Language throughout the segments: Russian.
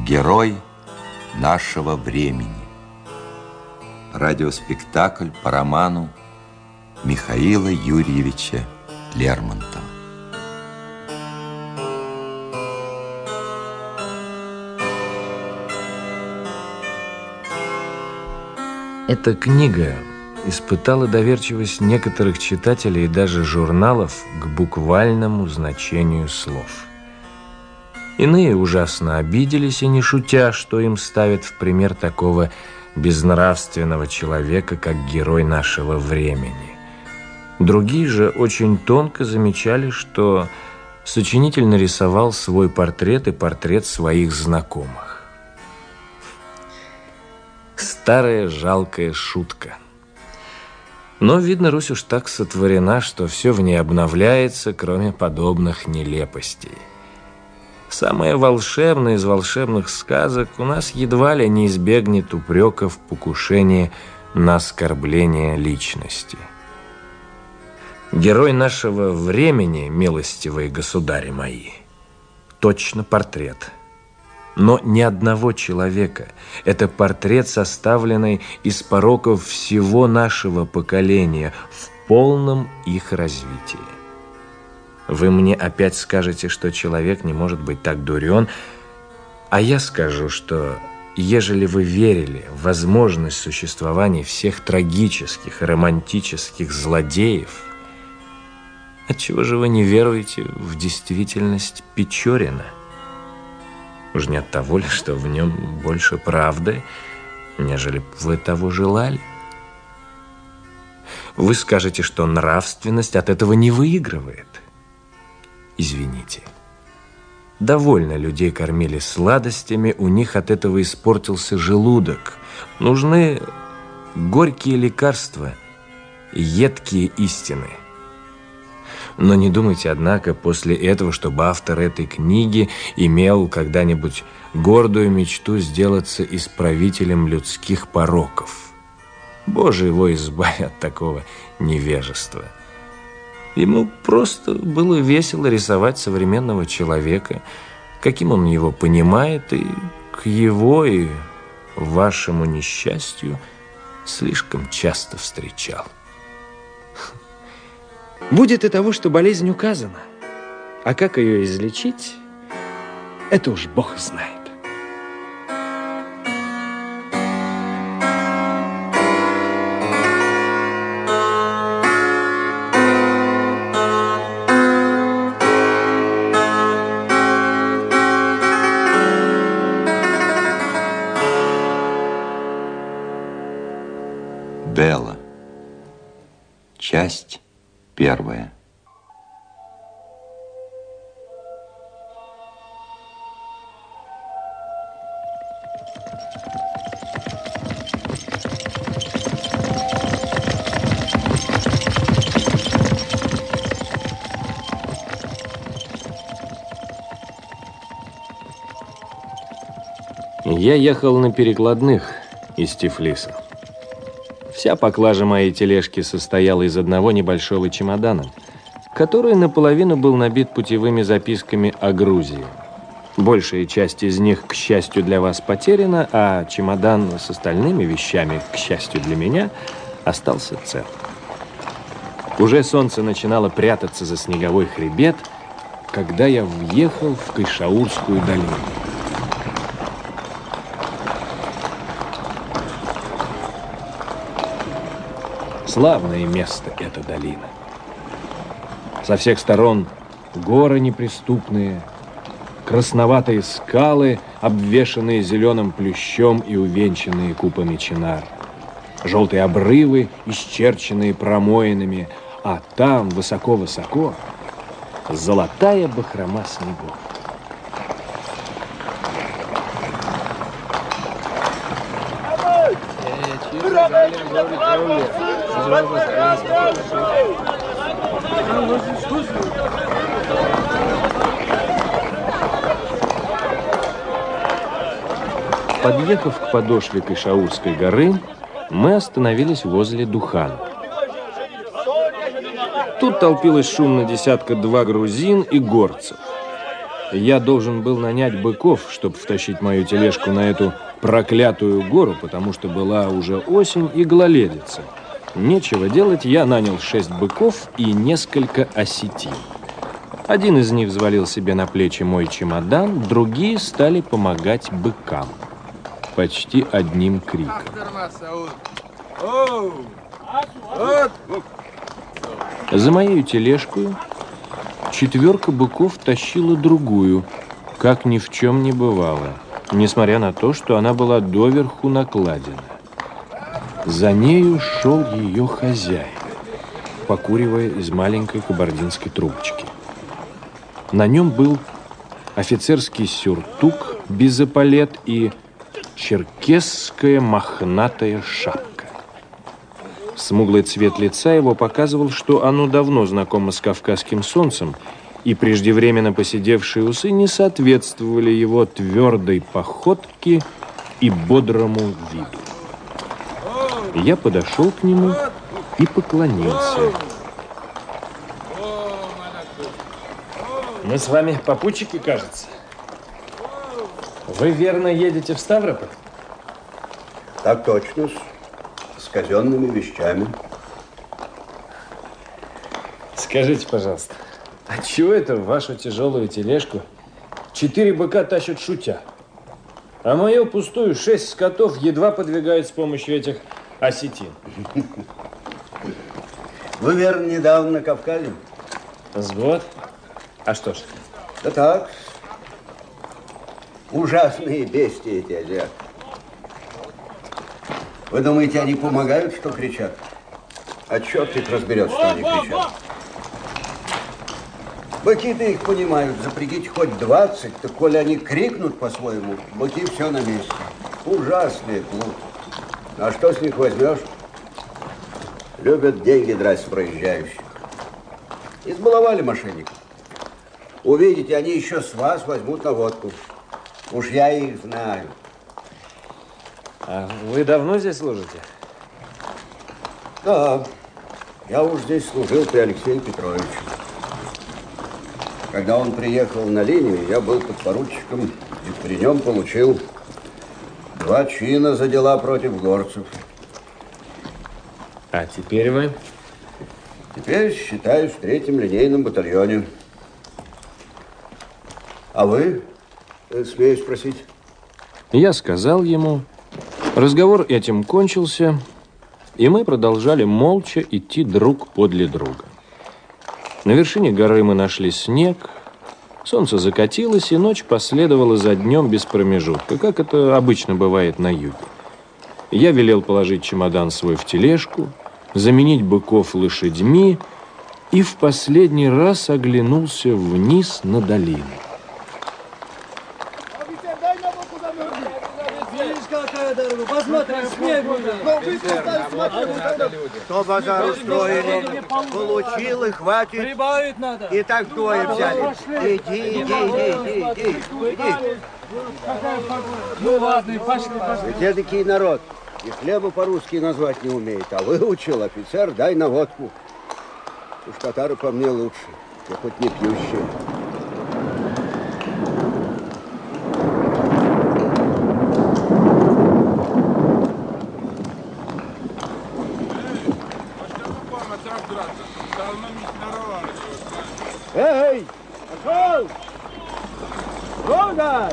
Герой нашего времени. Радиоспектакль по роману Михаила Юрьевича Лермонтова. Эта книга испытала доверчивость некоторых читателей и даже журналов к буквальному значению слов. Иные ужасно обиделись и, не шутя, что им ставят в пример такого безнравственного человека, как герой нашего времени. Другие же очень тонко замечали, что сочинитель нарисовал свой портрет и портрет своих знакомых. Старая жалкая шутка. Но, видно, Русь уж так сотворена, что все в ней обновляется, кроме подобных нелепостей. Самое волшебное из волшебных сказок у нас едва ли не избегнет упреков в покушении на оскорбление личности. Герой нашего времени, милостивые государи мои, точно портрет. Но ни одного человека. Это портрет, составленный из пороков всего нашего поколения в полном их развитии. Вы мне опять скажете, что человек не может быть так дурен, а я скажу, что ежели вы верили в возможность существования всех трагических и романтических злодеев, отчего же вы не веруете в действительность Печорина? Уж не от того ли, что в нем больше правды, нежели вы того желали? Вы скажете, что нравственность от этого не выигрывает. Извините. Довольно людей кормили сладостями, у них от этого испортился желудок. Нужны горькие лекарства, едкие истины. Но не думайте, однако, после этого, чтобы автор этой книги имел когда-нибудь гордую мечту сделаться исправителем людских пороков. Боже его избави от такого невежества. Ему просто было весело рисовать современного человека, каким он его понимает, и к его и вашему несчастью слишком часто встречал. Будет и того, что болезнь указана. А как ее излечить, это уж Бог знает. Белла. Часть первая. Я ехал на перекладных из Тифлиса. Вся поклажа моей тележки состояла из одного небольшого чемодана, который наполовину был набит путевыми записками о Грузии. Большая часть из них, к счастью для вас, потеряна, а чемодан с остальными вещами, к счастью для меня, остался цел. Уже солнце начинало прятаться за снеговой хребет, когда я въехал в Кайшаурскую долину. Славное место эта долина. Со всех сторон горы неприступные, красноватые скалы, обвешанные зеленым плющом и увенчанные купами чинар, желтые обрывы, исчерченные промоинами, а там, высоко-высоко, золотая бахрома снегов. Подъехав к подошве Кайшаурской горы, мы остановились возле Духана. Тут толпилось шумно десятка-два грузин и горцев. Я должен был нанять быков, чтобы втащить мою тележку на эту проклятую гору, потому что была уже осень и гололедица. Нечего делать, я нанял 6 быков и несколько осетин. Один из них взвалил себе на плечи мой чемодан, другие стали помогать быкам. Почти одним криком. За моей тележкой 4 быков тащила другую, как ни в чем не бывало, несмотря на то, что она была доверху накладена. За нею шел ее хозяин, покуривая из маленькой кабардинской трубочки. На нем был офицерский сюртук без эполет и черкесская мохнатая шапка. Смуглый цвет лица его показывал, что оно давно знакомо с кавказским солнцем, и преждевременно поседевшие усы не соответствовали его твердой походке и бодрому виду. Я подошел к нему и поклонился. Мы с вами попутчики, кажется. Вы верно едете в Ставрополь? Так точно, с казенными вещами. Скажите, пожалуйста, а чего это в вашу тяжелую тележку 4 быка тащат шутя, а мою пустую 6 скотов едва подвигают с помощью этих осетин? Вы, верно, недавно на Кавказе? С год? А что ж? Да так. Ужасные бестии эти азиаты. Вы думаете, они помогают, что кричат? А черт их разберет, что они кричат. Быки-то их понимают. Запрягите хоть 20, так коли они крикнут по-своему, быки все на месте. Ужасные глупые. А что с них возьмешь? Любят деньги драть с проезжающих. Избаловали мошенников. Увидите, они еще с вас возьмут на водку. Уж я их знаю. А вы давно здесь служите? Да, я уж здесь служил при Алексее Петровиче. Когда он приехал на линию, я был подпоручиком и при нем получил 2 чина за дела против горцев. А теперь вы? Теперь считаюсь в 3-м линейном батальоне. А вы, смею спросить? Я сказал ему. Разговор этим кончился, и мы продолжали молча идти друг подле друга. На вершине горы мы нашли снег, солнце закатилось, и ночь последовала за днем без промежутка, как это обычно бывает на юге. Я велел положить чемодан свой в тележку, заменить быков лошадьми и в последний раз оглянулся вниз на долину. Кто базар устроили, получил и хватит. Прибавить надо. И так двое взяли. Иди. Ну ладно, пошли. Где такие народ? И хлеба по-русски назвать не умеет. А выучил офицер, дай на водку. Уж татары по мне лучше. Я хоть не пьющие. Эй! Пошел! Трогай!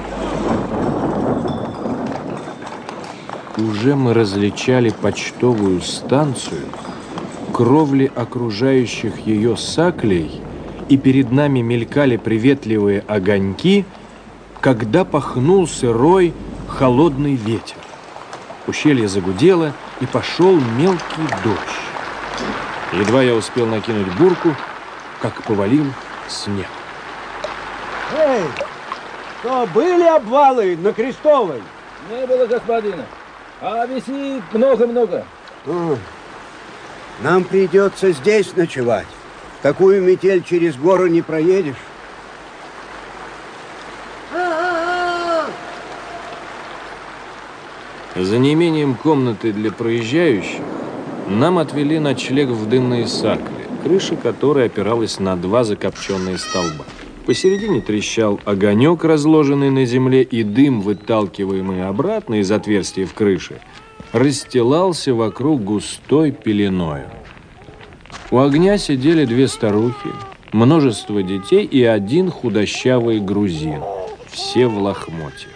Уже мы различали почтовую станцию, кровли окружающих ее саклей, и перед нами мелькали приветливые огоньки, когда пахнул сырой холодный ветер. Ущелье загудело, и пошел мелкий дождь. Едва я успел накинуть бурку, как повалил снег. Эй! Что, были обвалы на Крестовой? Не было, господина. А весни много-много. Нам придется здесь ночевать. Такую метель через гору не проедешь. За неимением комнаты для проезжающих нам отвели ночлег в дымные сакли, крыша которой опиралась на 2 закопченные столба. Посередине трещал огонек, разложенный на земле, и дым, выталкиваемый обратно из отверстия в крыше, расстилался вокруг густой пеленою. У огня сидели две старухи, множество детей и один худощавый грузин, все в лохмотьях.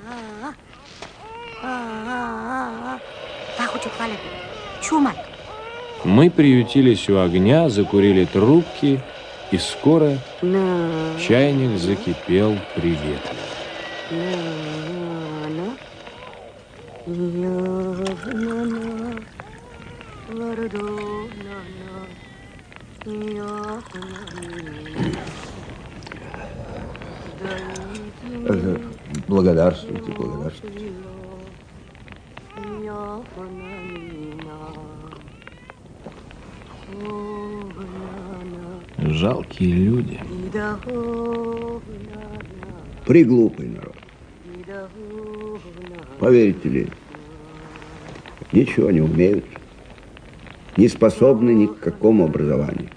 Мы приютились у огня, закурили трубки, и скоро чайник закипел приветливо. Благодарствуйте, благодарствуйте. Жалкие люди. Приглупый народ. Поверите ли, ничего не умеют, не способны ни к какому образованию.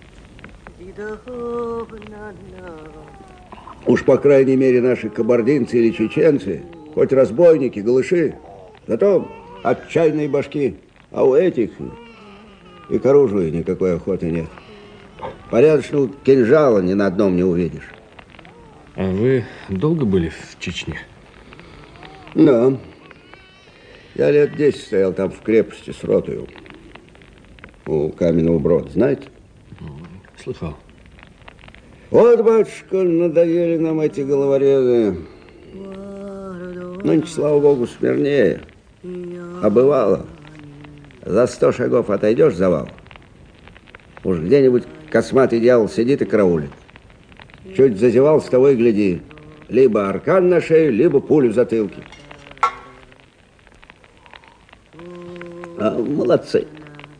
Уж, по крайней мере, наши кабардинцы или чеченцы, хоть разбойники, голыши, зато отчаянные башки. А у этих и к оружию никакой охоты нет. Порядочного кинжала ни на одном не увидишь. А вы долго были в Чечне? Да. Я лет 10 стоял там в крепости с ротою. У Каменного Брода, знаете? Слыхал. Вот, батюшка, надоели нам эти головорезы. Нынче, слава богу, смирнее. А бывало, за 100 шагов отойдешь завал, уж где-нибудь косматый дьявол сидит и караулит. Чуть зазевал, с того и гляди. Либо аркан на шею, либо пулю в затылке. Молодцы.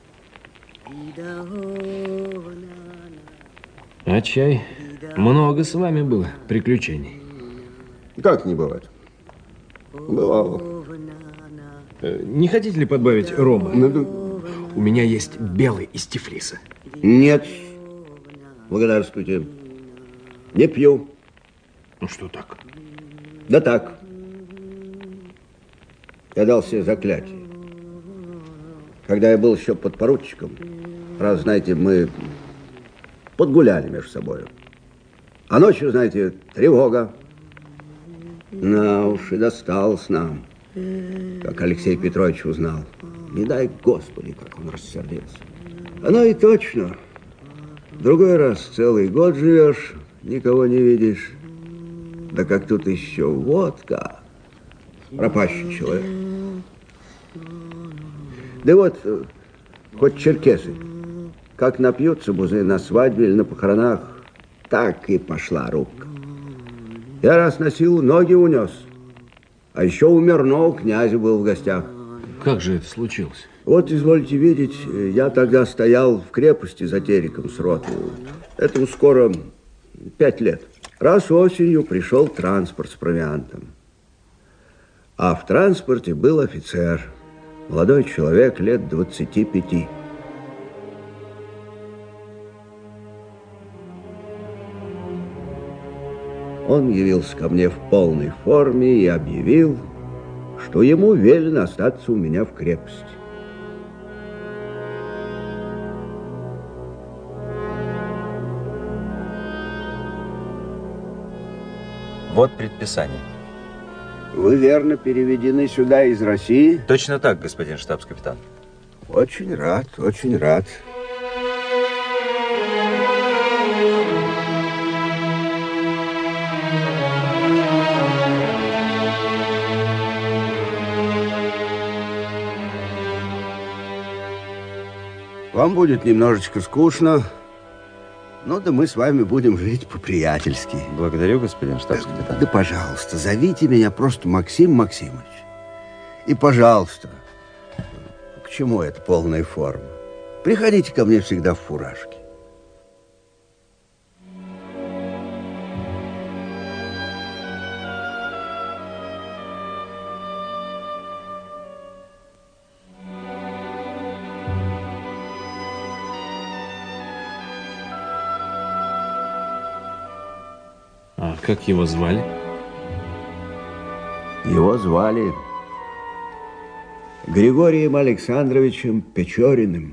А чай? Много с вами было приключений. Как не бывает? Бывало. Не хотите ли подбавить рома? У меня есть белый из Тифлиса. Нет. Благодарствуйте. Не пью. Ну что так? Да так. Я дал себе заклятие. Когда я был еще подпоручиком, раз, знаете, мы подгуляли между собой. А ночью, знаете, тревога. На уж и досталось нам, как Алексей Петрович узнал. Не дай Господи, как он рассердился. Оно и точно. Другой раз целый год живешь, никого не видишь. Да как тут еще водка. Пропащий человек. Да вот, хоть черкесы, как напьются бузы на свадьбе или на похоронах, так и пошла рубка. Я раз на силу ноги унес, а еще у Мирного князя был в гостях. Как же это случилось? Вот, извольте видеть, я тогда стоял в крепости за Тереком с ротой. Этому скоро 5 лет. Раз осенью пришел транспорт с провиантом. А в транспорте был офицер, молодой человек лет 25. Он явился ко мне в полной форме и объявил, что ему велено остаться у меня в крепости. Вот предписание. Вы верно переведены сюда из России? Точно так, господин штабс-капитан. Очень рад, очень рад. Вам будет немножечко скучно, но да мы с вами будем жить по-приятельски. Благодарю, господин штабс-капитан. Да, пожалуйста, зовите меня просто Максим Максимович. И, пожалуйста, к чему эта полная форма? Приходите ко мне всегда в фуражке. как его звали? Его звали Григорием Александровичем Печориным.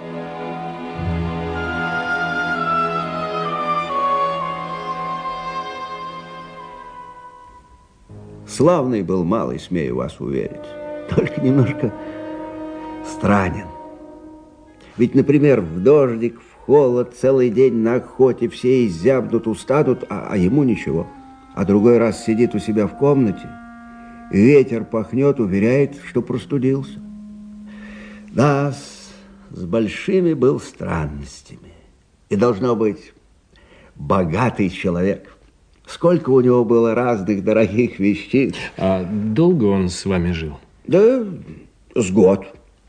Славный был малый, смею вас уверить. Только немножко странен. Ведь, например, в дождик, в холод, целый день на охоте все изябнут, устанут, а ему ничего. А другой раз сидит у себя в комнате, ветер пахнет, уверяет, что простудился. Да, с большими был странностями. И должно быть богатый человек. Сколько у него было разных дорогих вещей. А долго он с вами жил? Да, с год.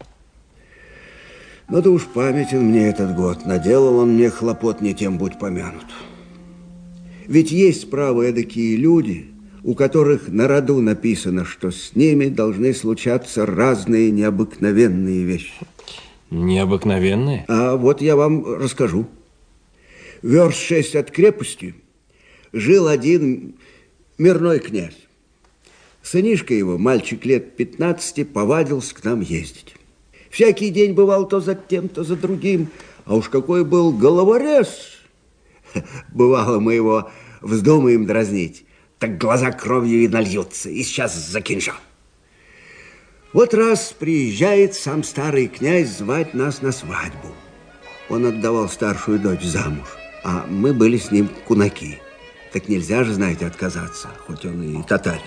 Ну да уж памятен мне этот год. Наделал он мне хлопот, не тем будь помянут. Ведь есть, право, эдакие люди, у которых на роду написано, что с ними должны случаться разные необыкновенные вещи. Необыкновенные? А вот я вам расскажу. Верст 6 от крепости жил один мирной князь. Сынишка его, мальчик лет 15, повадился к нам ездить. Всякий день бывал то за тем, то за другим. А уж какой был головорез! Бывало, мы его вздумаем дразнить, так глаза кровью и нальются, и сейчас за кинжал. Вот раз приезжает сам старый князь звать нас на свадьбу. Он отдавал старшую дочь замуж, а мы были с ним кунаки. Так нельзя же, знаете, отказаться, хоть он и татарин.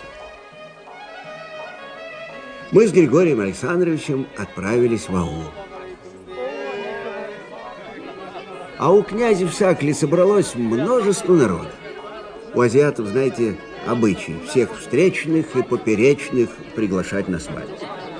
Мы с Григорием Александровичем отправились в аул. А у князя в Сакле собралось множество народа. У азиатов, знаете, обычай всех встречных и поперечных приглашать на свадьбу.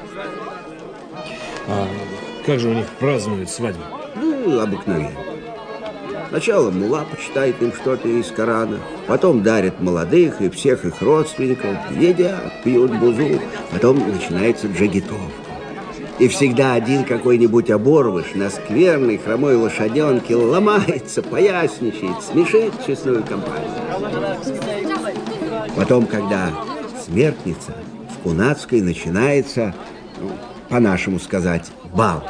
А как же у них празднуют свадьбу? Ну, обыкновенно. Сначала мулла почитает им что-то из Корана, потом дарят молодых и всех их родственников, едят, пьют бузу, потом начинается джигитовка. И всегда один какой-нибудь оборвыш на скверной хромой лошаденке ломается, поясничает, смешит честную компанию. Потом, когда смертница, в Кунацкой начинается, по-нашему сказать, бал.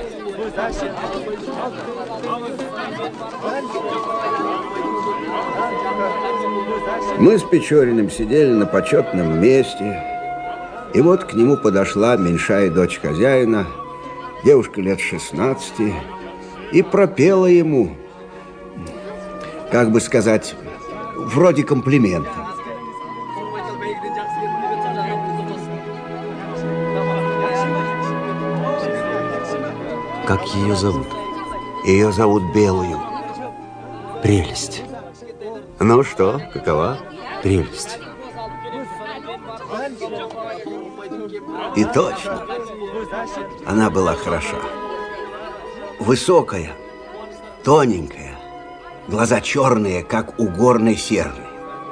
Мы с Печориным сидели на почетном месте, и вот к нему подошла меньшая дочь хозяина, девушка лет 16, и пропела ему, как бы сказать, вроде комплимента. Как ее зовут? Ее зовут Белую. Прелесть. Ну что, какова? Прелесть. И точно, она была хороша. Высокая, тоненькая, глаза черные, как у горной серны.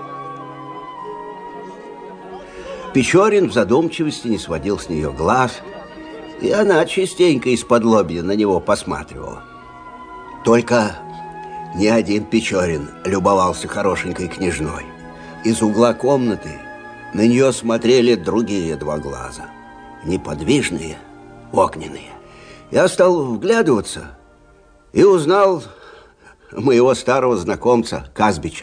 Печорин в задумчивости не сводил с нее глаз, и она частенько из-под-лобья на него посматривала. Только ни один Печорин любовался хорошенькой княжной. Из угла комнаты на нее смотрели другие два глаза, неподвижные, огненные. Я стал вглядываться и узнал моего старого знакомца Казбича.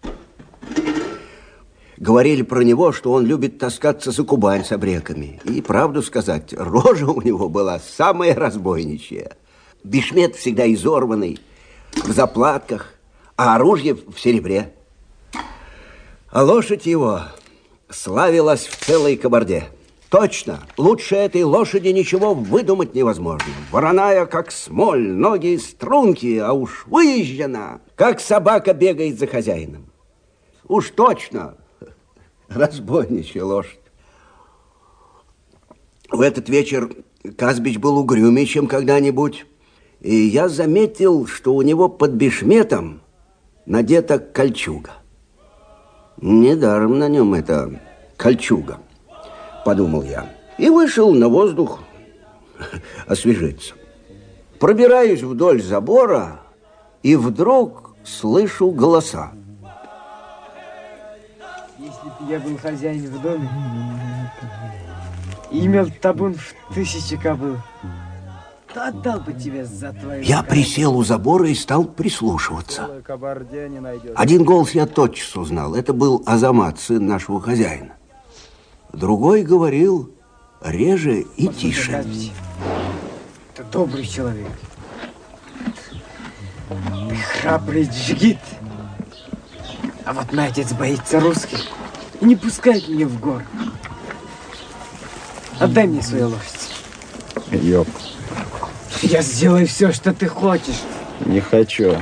Говорили про него, что он любит таскаться за Кубань с обреками. И, правду сказать, рожа у него была самая разбойничья. Бешмет всегда изорванный, в заплатках, а оружие в серебре. А лошадь его славилась в целой кабарде. Точно, лучше этой лошади ничего выдумать невозможно. Вороная, как смоль, ноги струнки, а уж выезжена, как собака бегает за хозяином. Уж точно разбойничья лошадь. В этот вечер Казбич был угрюмее, чем когда-нибудь. И я заметил, что у него под бешметом надета кольчуга. Недаром на нем эта кольчуга, подумал я. И вышел на воздух освежиться. Пробираюсь вдоль забора, и вдруг слышу голоса. Я был хозяин в доме и имел табун в 1000 кобыл. То отдал бы тебе за твою... Я присел у забора и стал прислушиваться. Один голос я тотчас узнал. Это был Азамат, сын нашего хозяина. Другой говорил реже и тише. Ты добрый человек. Ты храбрый джигит. А вот мой отец боится русских и не пускает меня в город. Отдай мне свою лошадь. Ёп. Я сделаю все, что ты хочешь. Не хочу.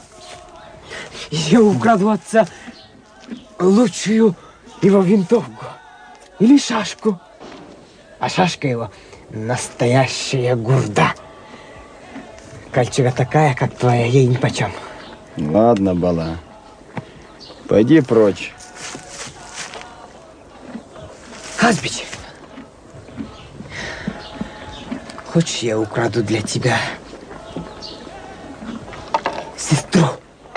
Я украду отца лучшую его винтовку или шашку. А шашка его настоящая гурда. Кольчуга такая, как твоя, ей нипочем. Ладно, Бала. Пойди прочь. Казбич, хочешь, я украду для тебя сестру?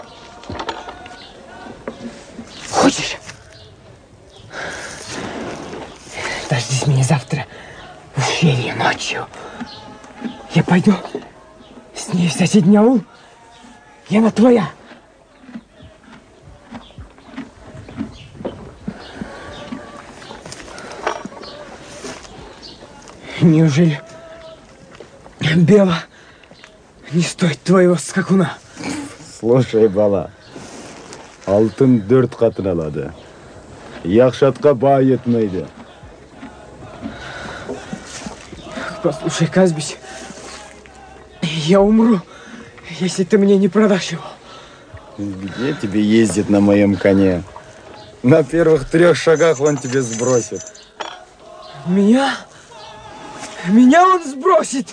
Хочешь? Дождись меня завтра в ущелье ночью. Я пойду с ней в соседний аул, и она твоя. Неужели Бела не стоит твоего скакуна? Слушай, Бала. Алтын 4 катын алады. Яхшатка бай етмейді. Послушай, Казбич, я умру, если ты мне не продашь его. Где тебе ездит на моем коне? На первых 3 шагах он тебе сбросит. Меня? Меня он сбросит!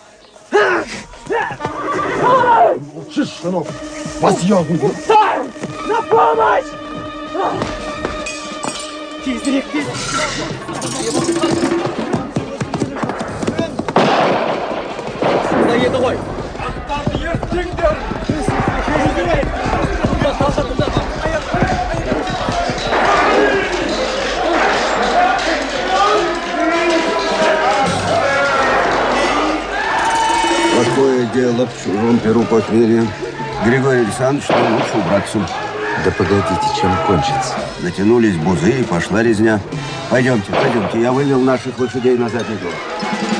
Молчишь, сынок! Возъёбывай! Мухтар! На помощь! Тизрик, Плохое дело в чужом перу похмелья. Григорий Александрович, нам лучше убраться. Да погодите, чем кончится? Натянулись бузы и пошла резня. Пойдемте, я вывел наших лошадей на задний двор.